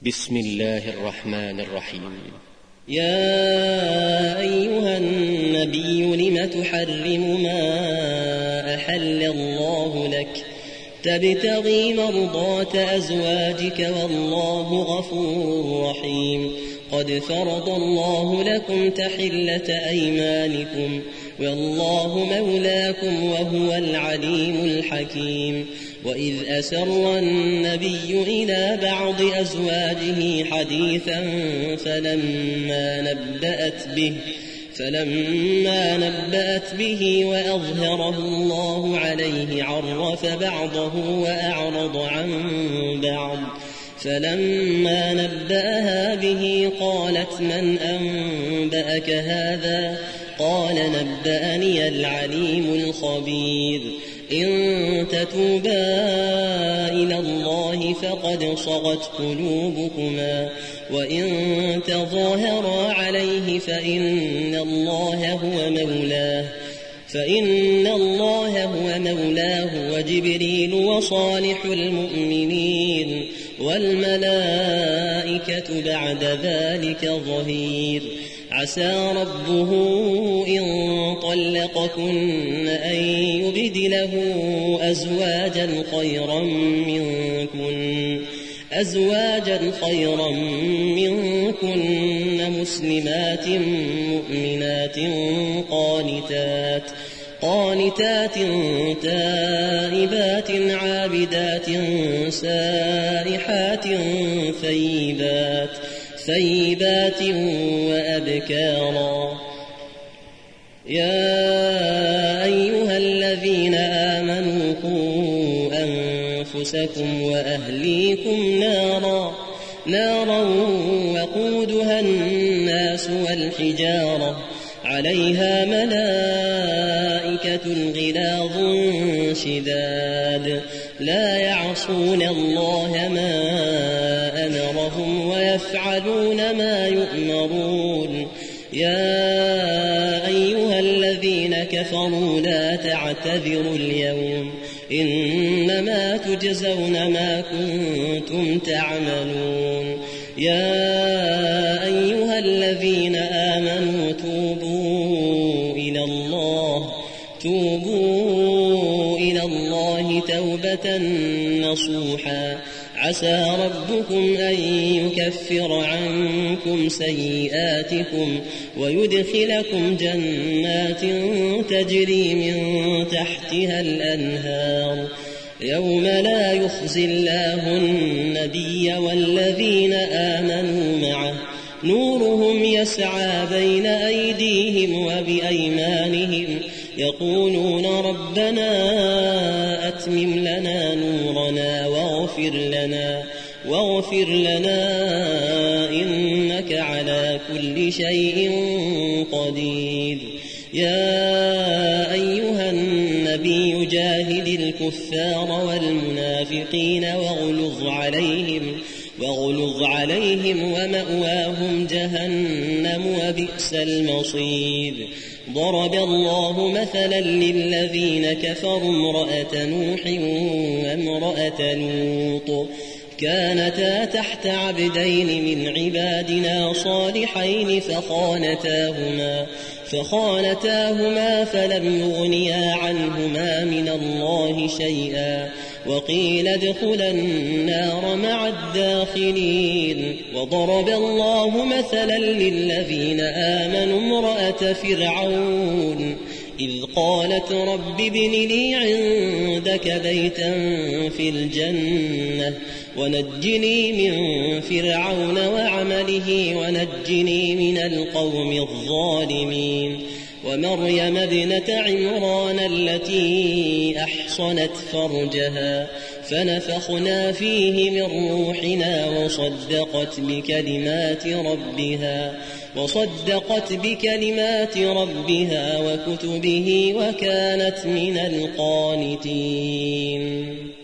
بسم الله الرحمن الرحيم. يا أيها النبي لم تحرم ما أحل الله لك تبتغي مرضات أزواجك والله غفور رحيم. قد فرض الله لكم تحلة أيمانكم والله مولاكم وهو العليم الحكيم. وإذ أسر النبي إلى بعض أزواجه حديثا فلما نبأت به وأظهره الله عليه عرف بعضه وأعرض عن بعض. فلما نبأها به قالت من أنبأك هذا؟ قال نبأني العليم الخبير. إن تتوبا إلى الله فقد صغت قلوبكما وإن تظاهرا عليه فإن الله هو مولاه وجبريل وصالح المؤمنين والملائكة بعد ذلك ظهير. عسى ربه إن طلقكن أن يبدله أزواجا خيرا منكن مسلمات مؤمنات قانتات تائبات عابدات سائحات ثيبات وأبكارا. يا أيها الذين آمنوا قوا أنفسكم وأهليكم نارا وقودها الناس والحجارة عليها ملائكة غلاظ شداد لا يعصون الله ما أمرهم ويفعلون ما يؤمرون. يا أيها الذين كفروا لا تعتذروا اليوم إنما تجزون ما كنتم تعملون. يا أيها الذين آمنوا توبوا إلى الله توبة نصوحا. عسى ربكم أن يكفر عنكم سيئاتكم ويدخلكم جنات تجري من تحتها الأنهار يوم لا يخزي الله النبي والذين آمنوا معه نورهم يسعى بين أيديهم وبأيمانهم يقولون ربنا أتمم لنا نورنا واغفر لنا إنك على كل شيء قدير. يا أيها النبي جاهد الكفار والمنافقين واغلظ عليهم ومأواهم جهنم وبئس المصير. ضرب الله مثلا للذين كفروا امرأة نوح وامرأة لوط كانتا تحت عبدين من عبادنا صالحين فخانتاهما فلم يغنيا عنهما من الله شيئا وقيل ادخلا النار مع الداخلين. وضرب الله مثلا للذين آمنوا امرأة فرعون إذ قالت رب ابن لي عندك بيتا في الجنة ونجني من فرعون وعمله ونجني من القوم الظالمين. ومريم ابنة عمران التي أحصنت فرجها فنفخنا فيه من روحنا وصدقت بكلمات ربها وكتبه وكانت من القانتين.